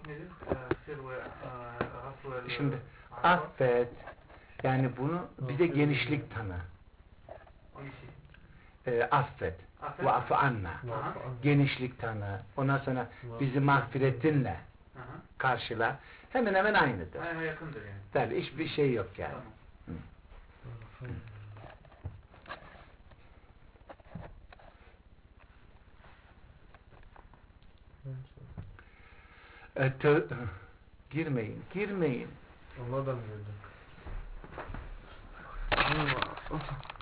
nedir? Şimdi affet, yani bunu bize genişlik tanı. Affet. Ve afu anna. Genişlik tanı. Ondan sonra bizi mağfiretinle karşıla. Hemen hemen aynıdır. Yakındır yani. Tabii hiçbir şey yok yani. Girmeyin. Onlar da mı gördü?